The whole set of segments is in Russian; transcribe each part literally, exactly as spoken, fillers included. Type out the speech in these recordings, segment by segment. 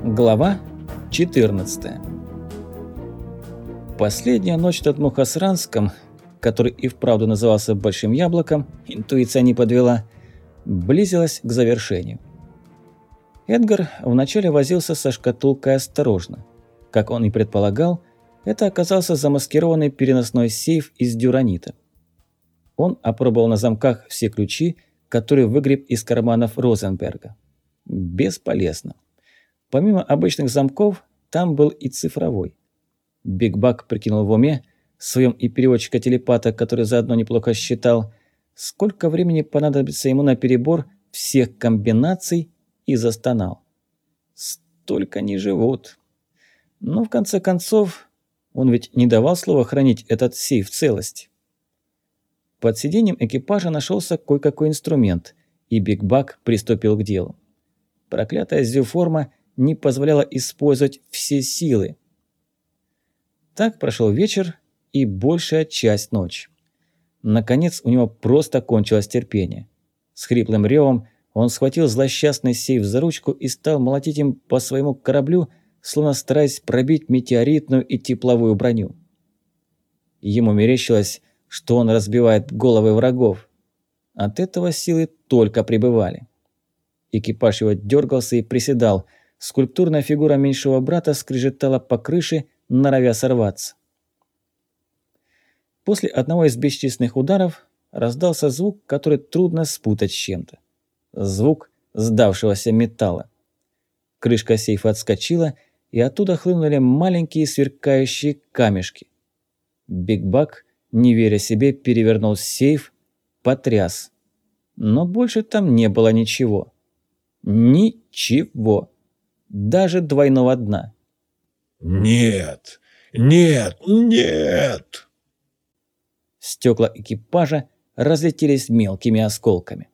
Глава четырнадцатая. Последняя ночь над Мухосранском, который и вправду назывался Большим Яблоком, интуиция не подвела, близилась к завершению. Эдгар вначале возился со шкатулкой осторожно. Как он и предполагал, это оказался замаскированный переносной сейф из дюранита. Он опробовал на замках все ключи, которые выгреб из карманов Розенберга. Бесполезно. Помимо обычных замков, там был и цифровой. Биг Бак прикинул в уме, своем и переводчика-телепата, который заодно неплохо считал, сколько времени понадобится ему на перебор всех комбинаций, и застонал. Столько не живут. Но в конце концов, он ведь не давал слова хранить этот сейф в целости. Под сиденьем экипажа нашелся кое-какой инструмент, и Биг Бак приступил к делу. Проклятая зюформа не позволяла использовать все силы. Так прошел вечер и большая часть ночи. Наконец у него просто кончилось терпение. С хриплым ревом он схватил злосчастный сейф за ручку и стал молотить им по своему кораблю, словно стараясь пробить метеоритную и тепловую броню. Ему мерещилось, что он разбивает головы врагов. От этого силы только прибывали. Экипаж его дергался и приседал. Скульптурная фигура меньшего брата скрежетала по крыше, норовя сорваться. После одного из бесчисленных ударов раздался звук, который трудно спутать с чем-то. Звук сдавшегося металла. Крышка сейфа отскочила, и оттуда хлынули маленькие сверкающие камешки. Биг Бак, не веря себе, перевернул сейф, потряс. Но больше там не было ничего. Ничего. Даже двойного дна. «Нет! Нет! Нет!» Стекла экипажа разлетелись мелкими осколками.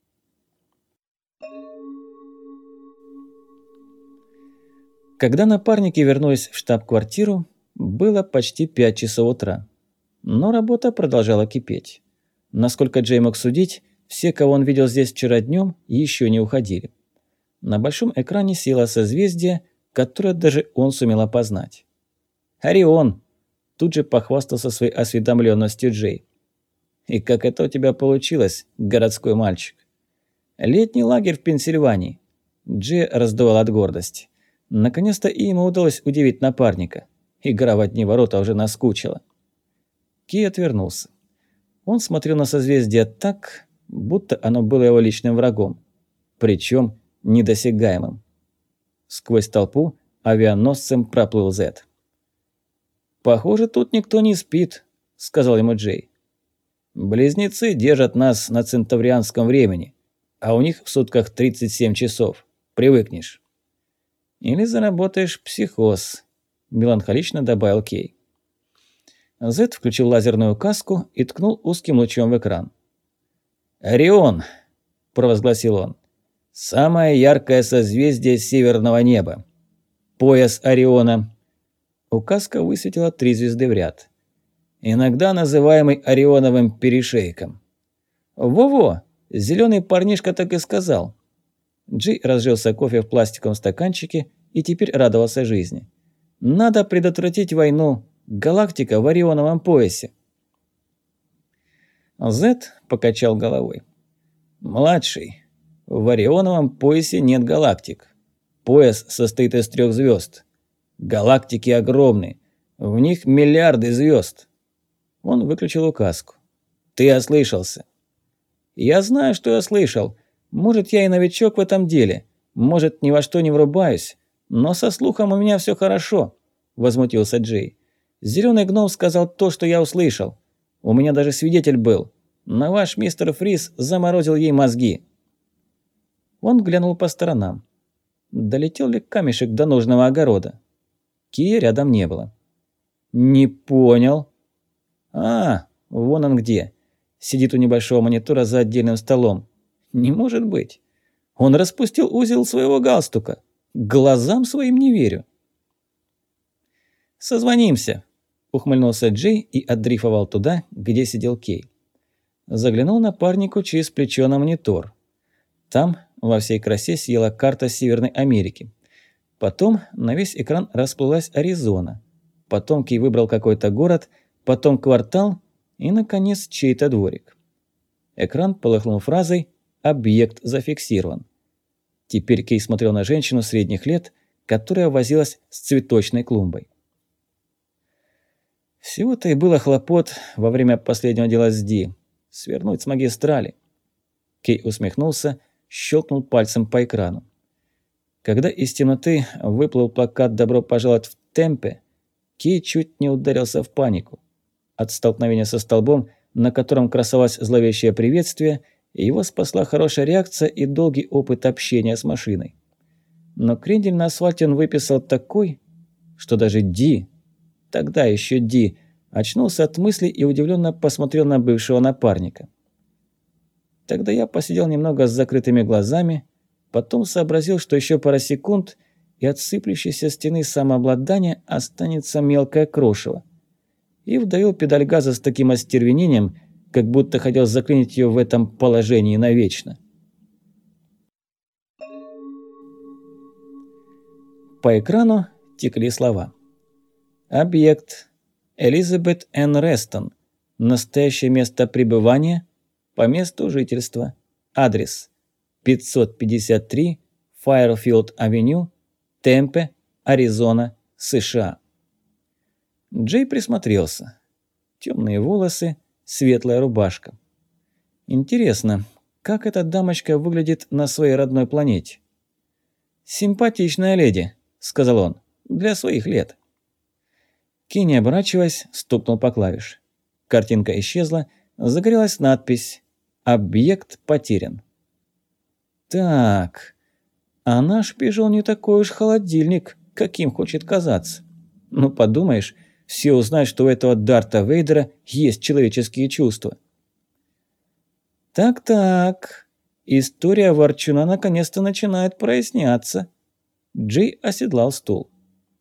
Когда напарники вернулись в штаб-квартиру, было почти пять часов утра. Но работа продолжала кипеть. Насколько Джей мог судить, все, кого он видел здесь вчера днем, еще не уходили. На большом экране село созвездие, которое даже он сумел опознать. «Орион!» – тут же похвастался своей осведомленностью Джей. «И как это у тебя получилось, городской мальчик?» «Летний лагерь в Пенсильвании». Джей раздувал от гордости. Наконец-то и ему удалось удивить напарника. Игра в одни ворота уже наскучила. Кей отвернулся. Он смотрел на созвездие так, будто оно было его личным врагом. Причем недосягаемым. Сквозь толпу авианосцем проплыл Зет. «Похоже, тут никто не спит», — сказал ему Джей. «Близнецы держат нас на центаврианском времени, а у них в сутках тридцать семь часов. Привыкнешь». «Или заработаешь психоз», – меланхолично добавил Кей. Зет включил лазерную каску и ткнул узким лучом в экран. «Орион», – провозгласил он, – «самое яркое созвездие северного неба. Пояс Ориона». Указка высветила три звезды в ряд. «Иногда называемый Орионовым перешейком». «Во-во, зеленый парнишка так и сказал». Джей разжился кофе в пластиковом стаканчике и теперь радовался жизни. «Надо предотвратить войну. Галактика в Орионовом поясе». Зет покачал головой. «Младший, в Орионовом поясе нет галактик. Пояс состоит из трех звезд. Галактики огромны. В них миллиарды звезд». Он выключил указку. «Ты ослышался». «Я знаю, что я слышал. Может, я и новичок в этом деле, может, ни во что не врубаюсь, но со слухом у меня все хорошо», – возмутился Джей. «Зеленый гном сказал то, что я услышал. У меня даже свидетель был. Но ваш мистер Фриз заморозил ей мозги». Он глянул по сторонам. Долетел ли камешек до нужного огорода? Кия рядом не было. «Не понял». «А, вон он где. Сидит у небольшого монитора за отдельным столом. Не может быть. Он распустил узел своего галстука. Глазам своим не верю». «Созвонимся», – ухмыльнулся Джей и отдрифовал туда, где сидел Кей. Заглянул напарнику через плечо на монитор. Там во всей красе съела карта Северной Америки. Потом на весь экран расплылась Аризона. Потом Кей выбрал какой-то город, потом квартал и, наконец, чей-то дворик. Экран полыхнул фразой «Объект зафиксирован». Теперь Кей смотрел на женщину средних лет, которая возилась с цветочной клумбой. Всего-то и было хлопот во время последнего дела с Ди – свернуть с магистрали. Кей усмехнулся, щелкнул пальцем по экрану. Когда из темноты выплыл плакат «Добро пожаловать в Темпе», Кей чуть не ударился в панику. От столкновения со столбом, на котором красовалось зловещее приветствие, его спасла хорошая реакция и долгий опыт общения с машиной. Но крендель на асфальте он выписал такой, что даже Ди, тогда еще Ди, очнулся от мыслей и удивленно посмотрел на бывшего напарника. Тогда я посидел немного с закрытыми глазами, потом сообразил, что еще пара секунд, и от сыплющейся стены самообладания останется мелкое крошево. И вдавил педаль газа с таким остервенением, как будто хотел заклинить ее в этом положении навечно. По экрану текли слова. Объект. Элизабет Н. Рестон. Настоящее место пребывания. По месту жительства. Адрес. пятьсот пятьдесят три Файерфилд-авеню, Темпе, Аризона, США. Джей присмотрелся. Темные волосы, светлая рубашка. Интересно, как эта дамочка выглядит на своей родной планете? «Симпатичная леди», — сказал он, — «для своих лет». Кей, не оборачиваясь, стукнул по клавиш. Картинка исчезла, загорелась надпись «Объект потерян». Так, а наш пижон не такой уж холодильник, каким хочет казаться. Ну, подумаешь, все узнают, что у этого Дарта Вейдера есть человеческие чувства. Так-так, история Ворчуна наконец-то начинает проясняться. Джей оседлал стул.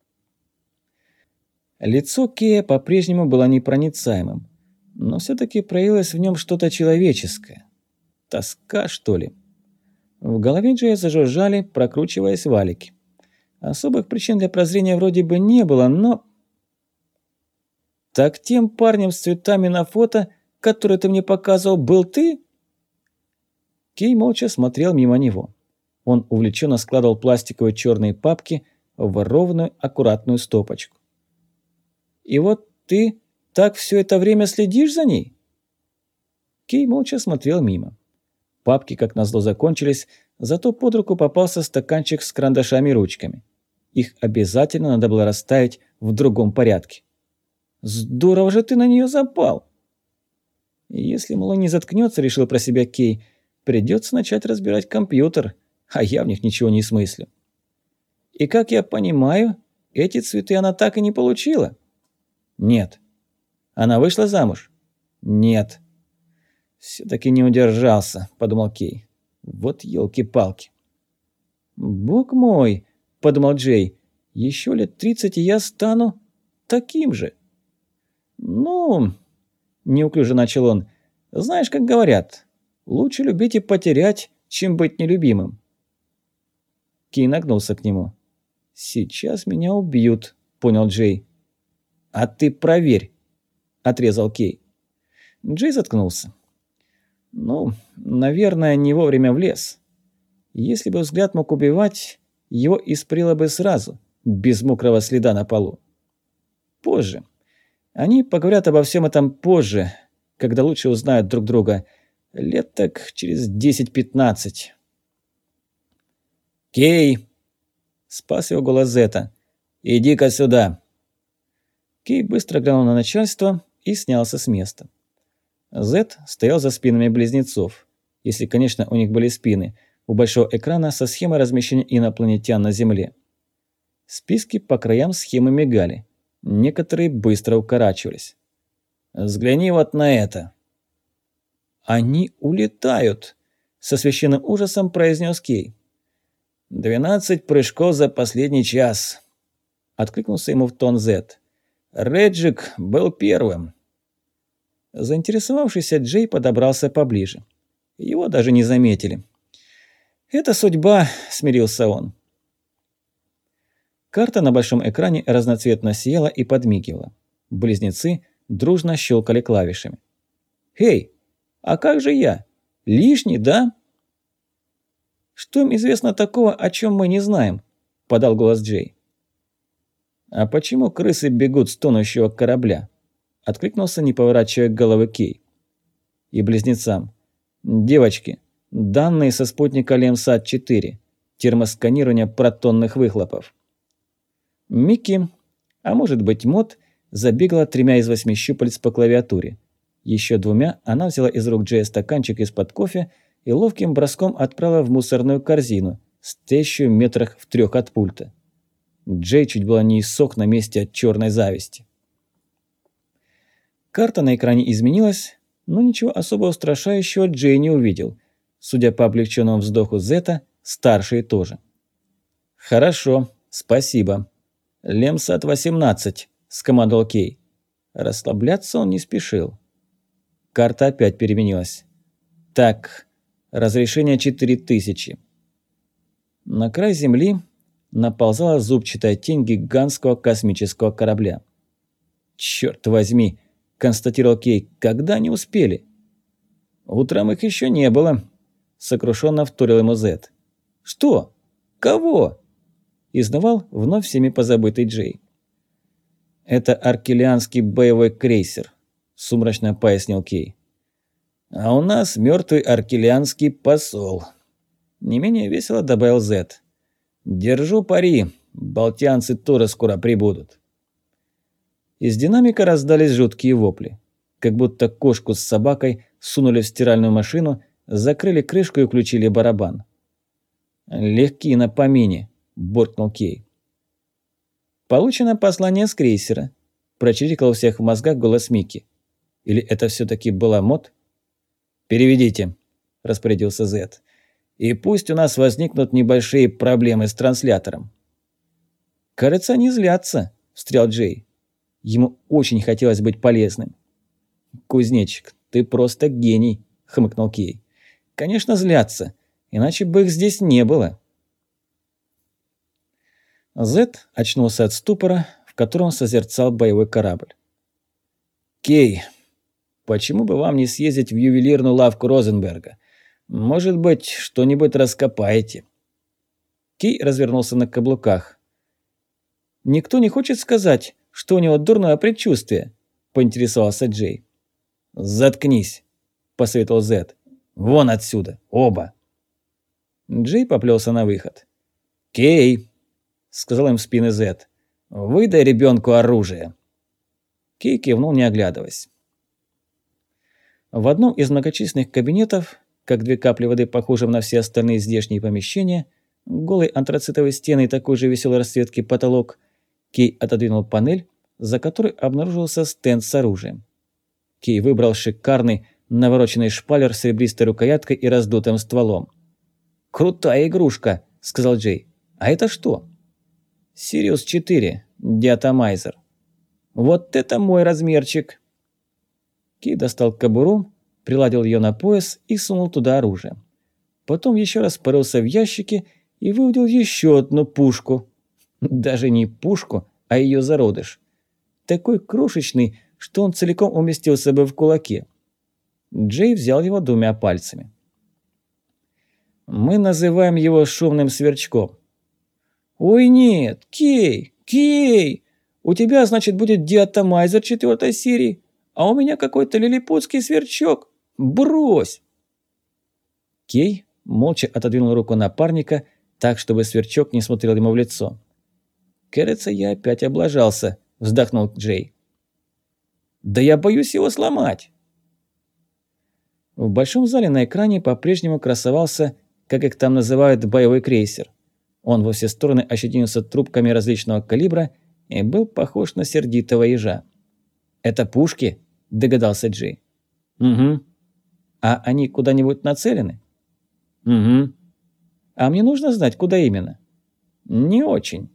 Лицо Кея по-прежнему было непроницаемым, но все-таки проявилось в нем что-то человеческое. Тоска, что ли? В голове Джея зажужжали, прокручиваясь валики. Особых причин для прозрения вроде бы не было, но... «Так тем парнем с цветами на фото, который ты мне показывал, был ты?» Кей молча смотрел мимо него. Он увлеченно складывал пластиковые черные папки в ровную, аккуратную стопочку. «И вот ты так все это время следишь за ней?» Кей молча смотрел мимо. Папки, как назло, закончились, зато под руку попался стаканчик с карандашами и ручками. Их обязательно надо было расставить в другом порядке. «Здорово же ты на нее запал!» «Если малой не заткнется, — решил про себя Кей, — придется начать разбирать компьютер, а я в них ничего не смыслю. И, как я понимаю, эти цветы она так и не получила?» «Нет». «Она вышла замуж?» «Нет». «Все-таки не удержался», — подумал Кей. «Вот елки-палки». «Бог мой», — подумал Джей, — «еще лет тридцать, и я стану таким же». «Ну...» — неуклюже начал он. «Знаешь, как говорят, лучше любить и потерять, чем быть нелюбимым». Кей нагнулся к нему. «Сейчас меня убьют», — понял Джей. «А ты проверь», — отрезал Кей. Джей заткнулся. «Ну, наверное, не вовремя влез. Если бы взгляд мог убивать, его испарило бы сразу, без мокрого следа на полу. Позже. Они поговорят обо всем этом позже, когда лучше узнают друг друга. Лет так через десять-пятнадцать». «Кей!» — спас его голос Зета. «Иди-ка сюда!» Кей быстро глянул на начальство и снялся с места. Зет стоял за спинами близнецов, если, конечно, у них были спины, у большого экрана со схемой размещения инопланетян на Земле. Списки по краям схемы мигали, некоторые быстро укорачивались. «Взгляни вот на это!» «Они улетают!» — со священным ужасом произнес Кей. «Двенадцать прыжков за последний час!» — откликнулся ему в тон Зет. «Реджик был первым». Заинтересовавшийся Джей подобрался поближе. Его даже не заметили. «Это судьба», — смирился он. Карта на большом экране разноцветно сияла и подмигивала. Близнецы дружно щелкали клавишами. «Эй, а как же я? Лишний, да?» «Что им известно такого, о чем мы не знаем?» – подал голос Джей. «А почему крысы бегут с тонущего корабля?» – откликнулся, не поворачивая головы Кей. И близнецам. «Девочки, данные со спутника Лемсат четыре. Термосканирование протонных выхлопов». Микки, а может быть Мот, забегала тремя из восьми щупалец по клавиатуре. Еще двумя она взяла из рук Джея стаканчик из-под кофе и ловким броском отправила в мусорную корзину, стоящую метрах в трех от пульта. Джей чуть было не иссох на месте от черной зависти. Карта на экране изменилась, но ничего особо устрашающего Джей не увидел. Судя по облегченному вздоху Зета, старшие тоже. «Хорошо, спасибо. Лемсат восемнадцать», – скомандовал Кей. Расслабляться он не спешил. Карта опять переменилась. «Так, разрешение четыре тысячи». На край Земли наползала зубчатая тень гигантского космического корабля. «Чёрт возьми!» – констатировал Кей. «Когда они успели?» «Утром их еще не было», – сокрушенно вторил ему Зет. «Что? Кого?» – изнывал вновь всеми позабытый Джей. «Это аркелианский боевой крейсер», – сумрачно пояснил Кей. «А у нас мертвый аркелианский посол», – не менее весело добавил Зет. «Держу пари, балтианцы тоже скоро прибудут». Из динамика раздались жуткие вопли. Как будто кошку с собакой сунули в стиральную машину, закрыли крышку и включили барабан. «Легки на помине», – буркнул Кей. «Получено послание с крейсера», – прочирикал у всех в мозгах голос Микки. Или это все-таки была Мот? «Переведите», – распорядился Зет. «И пусть у нас возникнут небольшие проблемы с транслятором». «Кажется, они злятся», – встрял Джей. Ему очень хотелось быть полезным. «Кузнечик, ты просто гений», – хмыкнул Кей. «Конечно, злятся, иначе бы их здесь не было». Зет очнулся от ступора, в котором созерцал боевой корабль. «Кей, почему бы вам не съездить в ювелирную лавку Розенберга? Может быть, что-нибудь раскопаете?» Кей развернулся на каблуках. «Никто не хочет сказать, что у него дурное предчувствие?» – поинтересовался Джей. «Заткнись», – посоветовал Зет. «Вон отсюда, оба». Джей поплелся на выход. «Кей», – сказал им в спины Зет, – «выдай ребенку оружие». Кей кивнул, не оглядываясь. В одном из многочисленных кабинетов, как две капли воды, похожим на все остальные здешние помещения, голый антрацитовые стены и такой же веселой расцветки потолок, Кей отодвинул панель, за которой обнаружился стенд с оружием. Кей выбрал шикарный, навороченный шпалер с серебристой рукояткой и раздутым стволом. «Крутая игрушка», — сказал Джей. «А это что?» «Сириус четыре, диатомайзер». «Вот это мой размерчик!» Кей достал кобуру, приладил ее на пояс и сунул туда оружие. Потом еще раз порылся в ящике и выудил еще одну пушку. Даже не пушку, а ее зародыш. Такой крошечный, что он целиком уместился бы в кулаке. Джей взял его двумя пальцами. «Мы называем его шумным сверчком». «Ой нет, Кей, Кей! У тебя, значит, будет диатомайзер четвертой серии, а у меня какой-то лилипутский сверчок. Брось!» Кей молча отодвинул руку напарника, так, чтобы сверчок не смотрел ему в лицо. «Кажется, я опять облажался», – вздохнул Джей. «Да я боюсь его сломать». В большом зале на экране по-прежнему красовался, как их там называют, боевой крейсер. Он во все стороны ощетинился трубками различного калибра и был похож на сердитого ежа. «Это пушки?» – догадался Джей. «Угу. А они куда-нибудь нацелены?» «Угу. А мне нужно знать, куда именно?» «Не очень».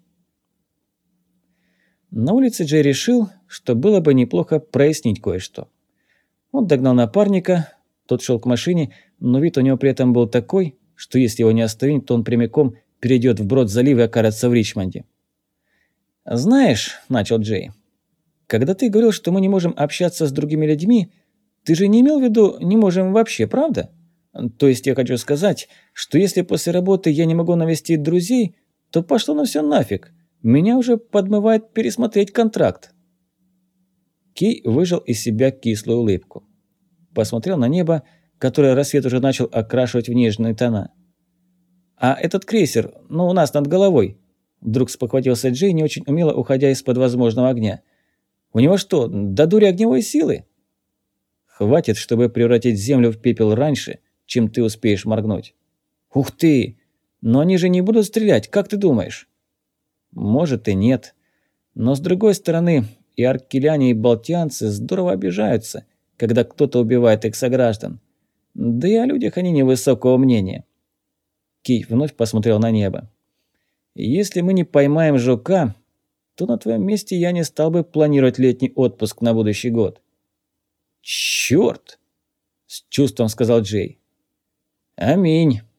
На улице Джей решил, что было бы неплохо прояснить кое-что. Он догнал напарника, тот шел к машине, но вид у него при этом был такой, что если его не остановить, то он прямиком перейдет вброд залива и окажется в Ричмонде. «Знаешь», – начал Джей, – «когда ты говорил, что мы не можем общаться с другими людьми, ты же не имел в виду «не можем вообще», правда? То есть я хочу сказать, что если после работы я не могу навестить друзей, то пошло на все нафиг. Меня уже подмывает пересмотреть контракт». Кей выжал из себя кислую улыбку. Посмотрел на небо, которое рассвет уже начал окрашивать в нежные тона. «А этот крейсер, ну у нас над головой», вдруг спохватился Джей, не очень умело уходя из-под возможного огня. «У него что, до дури огневой силы?» «Хватит, чтобы превратить Землю в пепел раньше, чем ты успеешь моргнуть». «Ух ты! Но они же не будут стрелять, как ты думаешь?» «Может и нет. Но с другой стороны, и аркеляне, и балтианцы здорово обижаются, когда кто-то убивает их сограждан. Да и о людях они невысокого мнения». Кей вновь посмотрел на небо. «Если мы не поймаем жука, то на твоем месте я не стал бы планировать летний отпуск на будущий год». «Чёрт!» – с чувством сказал Джей. «Аминь»,